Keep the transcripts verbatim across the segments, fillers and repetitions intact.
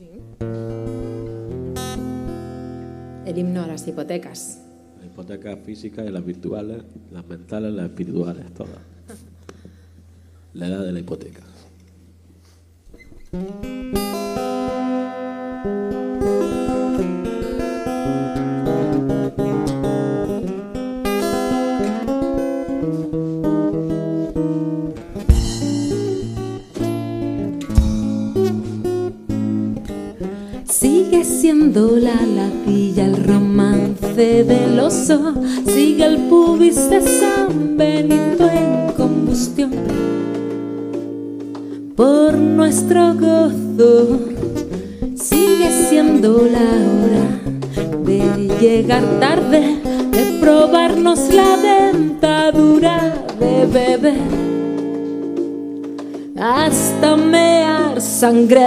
Sí. El himno a las hipotecas. Las hipotecas físicas y las virtuales, las mentales, las espirituales, todas. La edad de la hipoteca. Sigue siendo la ladilla el romance del oso, sigue el pubis de San Benito en combustión. Por nuestro gozo sigue siendo la hora de llegar tarde, de probarnos la dentadura, de beber hasta mear sangre.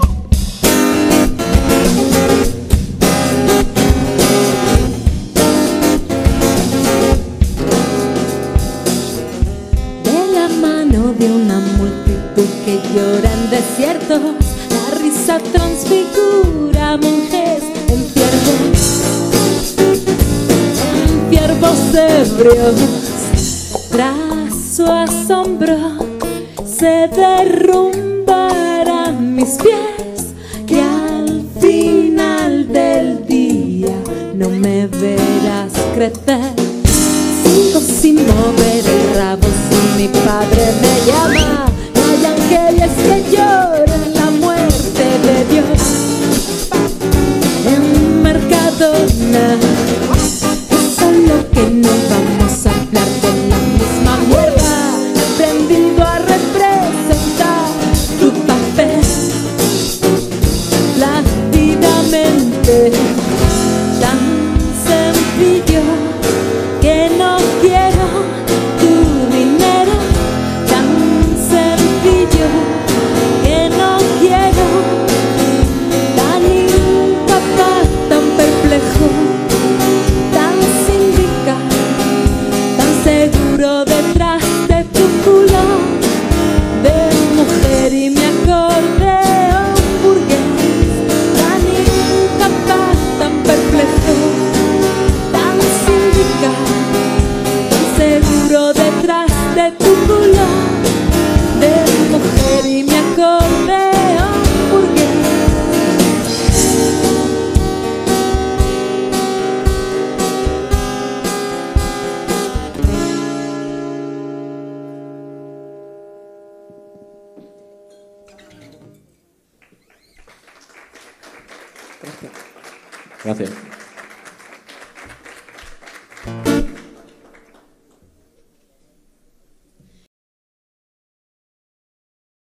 De una multitud que llora en desiertos, la risa transfigura monjes en ciervos, en ciervos ebrios. Tras su asombro se derrumbarán mis pies, que al final del día no me verás crecer. Sigo sin mover el rabo si mi padre me llama. No hay ángeles que lloren la muerte de Dios. En Mercadona es solo que no vamos a hablar de la misma mierda. He aprendido a representar tu papel plácidamente, tan sencillo que no quiero tu dinero, tan sencillo que no quiero, tan incapaz, tan perplejo, tan cínica, tan seguro detrás de tu culo de mujer y mi acordeón burgués, tan incapaz, tan perplejo, tan cínica, tan seguro detrás de tu culo de mujer y mi acordeón burgués. Gracias.